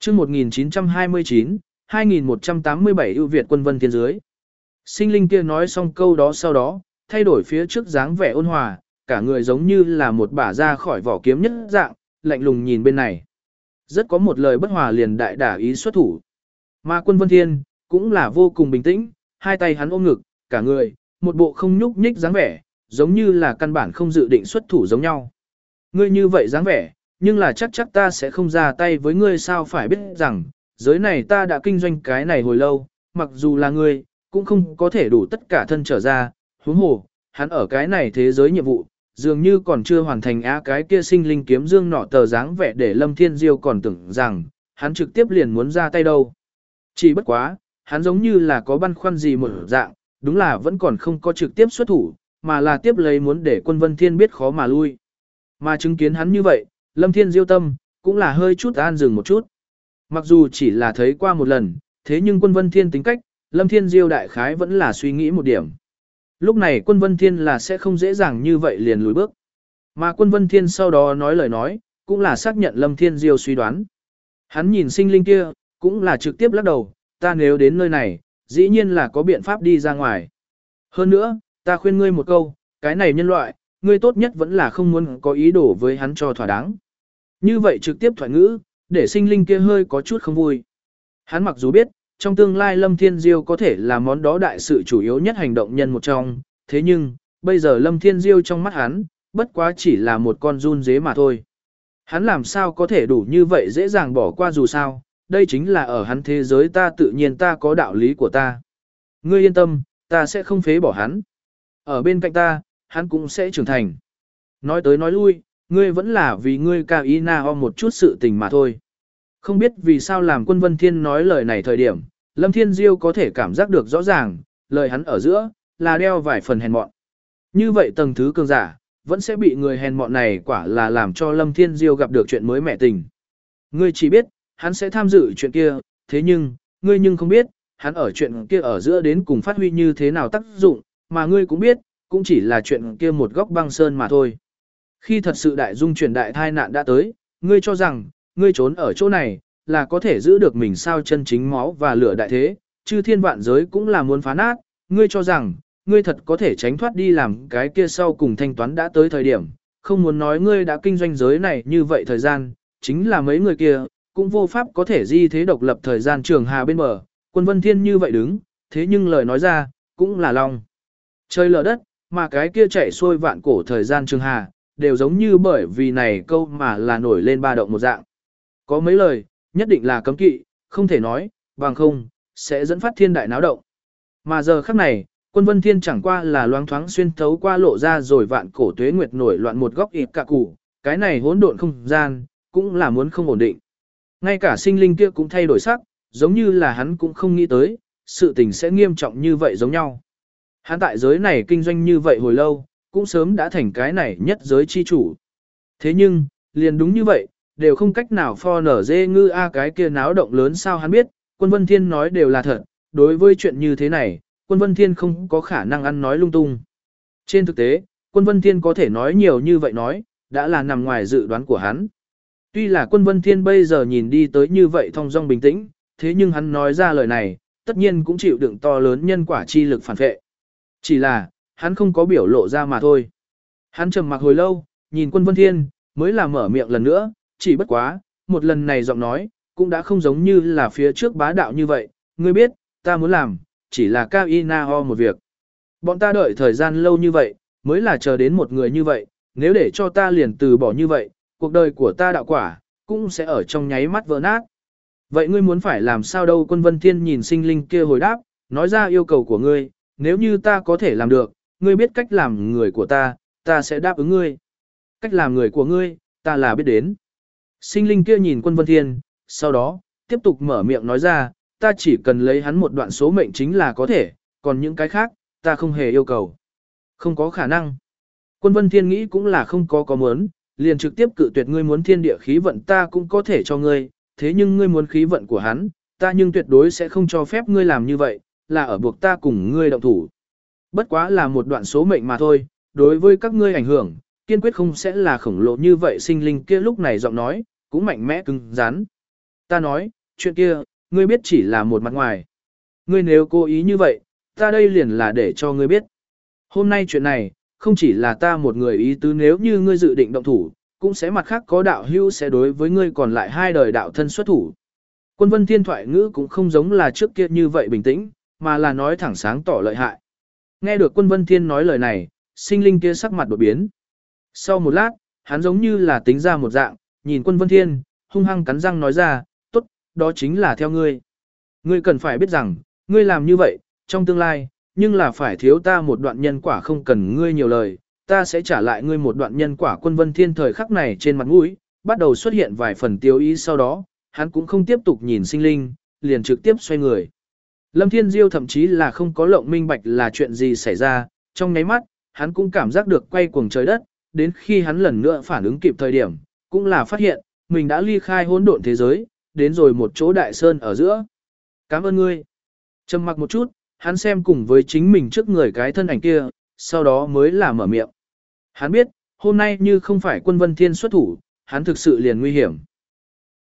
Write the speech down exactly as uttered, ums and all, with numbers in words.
Chương một nghìn chín trăm hai mươi chín, hai nghìn một trăm tám mươi bảy ưu việt quân vân thiên dưới. Sinh linh kia nói xong câu đó sau đó, thay đổi phía trước dáng vẻ ôn hòa, cả người giống như là một bả ra khỏi vỏ kiếm nhất dạng, lạnh lùng nhìn bên này. Rất có một lời bất hòa liền đại đả ý xuất thủ. Mà quân vân thiên, cũng là vô cùng bình tĩnh, hai tay hắn ôm ngực, cả người, một bộ không nhúc nhích dáng vẻ, giống như là căn bản không dự định xuất thủ giống nhau. Ngươi như vậy dáng vẻ, nhưng là chắc chắc ta sẽ không ra tay với ngươi sao phải biết rằng, giới này ta đã kinh doanh cái này hồi lâu, mặc dù là ngươi, cũng không có thể đủ tất cả thân trở ra, huống hồ, hắn ở cái này thế giới nhiệm vụ, dường như còn chưa hoàn thành á cái kia sinh linh kiếm dương nọ tờ dáng vẻ để Lâm Thiên Diêu còn tưởng rằng, hắn trực tiếp liền muốn ra tay đâu. Chỉ bất quá, hắn giống như là có băn khoăn gì một dạng, đúng là vẫn còn không có trực tiếp xuất thủ, mà là tiếp lấy muốn để quân Vân Thiên biết khó mà lui. Mà chứng kiến hắn như vậy, Lâm Thiên Diêu tâm, cũng là hơi chút an dừng một chút. Mặc dù chỉ là thấy qua một lần, thế nhưng quân Vân Thiên tính cách, Lâm Thiên Diêu đại khái vẫn là suy nghĩ một điểm. Lúc này quân Vân Thiên là sẽ không dễ dàng như vậy liền lùi bước. Mà quân Vân Thiên sau đó nói lời nói, cũng là xác nhận Lâm Thiên Diêu suy đoán. Hắn nhìn sinh linh kia, cũng là trực tiếp lắc đầu, ta nếu đến nơi này, dĩ nhiên là có biện pháp đi ra ngoài. Hơn nữa, ta khuyên ngươi một câu, cái này nhân loại, ngươi tốt nhất vẫn là không muốn có ý đồ với hắn cho thỏa đáng. Như vậy trực tiếp thoại ngữ, để sinh linh kia hơi có chút không vui. Hắn mặc dù biết, trong tương lai Lâm Thiên Diêu có thể là món đó đại sự chủ yếu nhất hành động nhân một trong, thế nhưng, bây giờ Lâm Thiên Diêu trong mắt hắn, bất quá chỉ là một con run dế mà thôi. Hắn làm sao có thể đủ như vậy dễ dàng bỏ qua dù sao, đây chính là ở hắn thế giới ta tự nhiên ta có đạo lý của ta. Ngươi yên tâm, ta sẽ không phế bỏ hắn. Ở bên cạnh ta, hắn cũng sẽ trưởng thành. Nói tới nói lui, ngươi vẫn là vì ngươi cao ý na ho một chút sự tình mà thôi. Không biết vì sao làm quân Vân Thiên nói lời này thời điểm, Lâm Thiên Diêu có thể cảm giác được rõ ràng, lời hắn ở giữa, là đeo vài phần hèn mọn. Như vậy tầng thứ cường giả, vẫn sẽ bị người hèn mọn này quả là làm cho Lâm Thiên Diêu gặp được chuyện mới mẹ tình. Ngươi chỉ biết, hắn sẽ tham dự chuyện kia, thế nhưng, ngươi nhưng không biết, hắn ở chuyện kia ở giữa đến cùng phát huy như thế nào tác dụng, mà ngươi cũng biết, cũng chỉ là chuyện kia một góc băng sơn mà thôi. Khi thật sự đại dung chuyển đại thai nạn đã tới, ngươi cho rằng, ngươi trốn ở chỗ này, là có thể giữ được mình sao chân chính máu và lửa đại thế, chư thiên vạn giới cũng là muốn phá nát, ngươi cho rằng, ngươi thật có thể tránh thoát đi làm cái kia sau cùng thanh toán đã tới thời điểm, không muốn nói ngươi đã kinh doanh giới này như vậy thời gian, chính là mấy người kia, cũng vô pháp có thể di thế độc lập thời gian trường hà bên bờ, quân Vân Thiên như vậy đứng, thế nhưng lời nói ra, cũng là lòng. Trời lở đất, mà cái kia chạy xuôi vạn cổ thời gian trường hà, đều giống như bởi vì này câu mà là nổi lên ba động một dạng. Có mấy lời, nhất định là cấm kỵ, không thể nói, bằng không, sẽ dẫn phát thiên đại náo động. Mà giờ khắc này, quân Vân Thiên chẳng qua là loáng thoáng xuyên thấu qua lộ ra rồi vạn cổ tuế nguyệt nổi loạn một góc ịp cả củ, cái này hỗn độn không gian, cũng là muốn không ổn định. Ngay cả sinh linh kia cũng thay đổi sắc, giống như là hắn cũng không nghĩ tới, sự tình sẽ nghiêm trọng như vậy giống nhau. Hắn tại giới này kinh doanh như vậy hồi lâu, cũng sớm đã thành cái này nhất giới chi chủ. Thế nhưng, liền đúng như vậy, đều không cách nào pho nở dê ngư a cái kia náo động lớn sao hắn biết, quân Vân Thiên nói đều là thật, đối với chuyện như thế này, quân Vân Thiên không có khả năng ăn nói lung tung. Trên thực tế, quân Vân Thiên có thể nói nhiều như vậy nói, đã là nằm ngoài dự đoán của hắn. Tuy là quân Vân Thiên bây giờ nhìn đi tới như vậy thong dong bình tĩnh, thế nhưng hắn nói ra lời này, tất nhiên cũng chịu đựng to lớn nhân quả chi lực phản vệ. Chỉ là, hắn không có biểu lộ ra mà thôi. Hắn trầm mặc hồi lâu, nhìn quân Vân Thiên, mới là mở miệng lần nữa, chỉ bất quá, một lần này giọng nói, cũng đã không giống như là phía trước bá đạo như vậy, ngươi biết, ta muốn làm, chỉ là cao y na ho một việc. Bọn ta đợi thời gian lâu như vậy, mới là chờ đến một người như vậy, nếu để cho ta liền từ bỏ như vậy, cuộc đời của ta đạo quả, cũng sẽ ở trong nháy mắt vỡ nát. Vậy ngươi muốn phải làm sao đâu? Quân Vân Thiên nhìn sinh linh kia hồi đáp, nói ra yêu cầu của ngươi, nếu như ta có thể làm được, ngươi biết cách làm người của ta, ta sẽ đáp ứng ngươi. Cách làm người của ngươi, ta là biết đến. Sinh linh kia nhìn quân Vân Thiên, sau đó, tiếp tục mở miệng nói ra, ta chỉ cần lấy hắn một đoạn số mệnh chính là có thể, còn những cái khác, ta không hề yêu cầu. Không có khả năng. Quân Vân Thiên nghĩ cũng là không có có muốn, liền trực tiếp cự tuyệt ngươi muốn thiên địa khí vận ta cũng có thể cho ngươi, thế nhưng ngươi muốn khí vận của hắn, ta nhưng tuyệt đối sẽ không cho phép ngươi làm như vậy, là ở buộc ta cùng ngươi động thủ. Bất quá là một đoạn số mệnh mà thôi, đối với các ngươi ảnh hưởng, kiên quyết không sẽ là khổng lồ như vậy. Sinh linh kia lúc này giọng nói, cũng mạnh mẽ cứng rắn. Ta nói, chuyện kia, ngươi biết chỉ là một mặt ngoài. Ngươi nếu cố ý như vậy, ta đây liền là để cho ngươi biết. Hôm nay chuyện này, không chỉ là ta một người ý tứ, nếu như ngươi dự định động thủ, cũng sẽ mặt khác có đạo hữu sẽ đối với ngươi còn lại hai đời đạo thân xuất thủ. Quân Vân Thiên thoại ngữ cũng không giống là trước kia như vậy bình tĩnh, mà là nói thẳng sáng tỏ lợi hại. Nghe được Quân Vân Thiên nói lời này, sinh linh kia sắc mặt đột biến. Sau một lát, hắn giống như là tính ra một dạng, nhìn Quân Vân Thiên, hung hăng cắn răng nói ra, tốt, đó chính là theo ngươi. Ngươi cần phải biết rằng, ngươi làm như vậy, trong tương lai, nhưng là phải thiếu ta một đoạn nhân quả, không cần ngươi nhiều lời, ta sẽ trả lại ngươi một đoạn nhân quả. Quân Vân Thiên thời khắc này trên mặt mũi, bắt đầu xuất hiện vài phần tiêu ý, sau đó, hắn cũng không tiếp tục nhìn sinh linh, liền trực tiếp xoay người. Lâm Thiên Diêu thậm chí là không có lộng minh bạch là chuyện gì xảy ra, trong nháy mắt, hắn cũng cảm giác được quay cuồng trời đất, đến khi hắn lần nữa phản ứng kịp thời điểm, cũng là phát hiện, mình đã ly khai hỗn độn thế giới, đến rồi một chỗ đại sơn ở giữa. Cảm ơn ngươi. Trầm mặc một chút, hắn xem cùng với chính mình trước người cái thân ảnh kia, sau đó mới là mở miệng. Hắn biết, hôm nay như không phải Quân Vân Thiên xuất thủ, hắn thực sự liền nguy hiểm.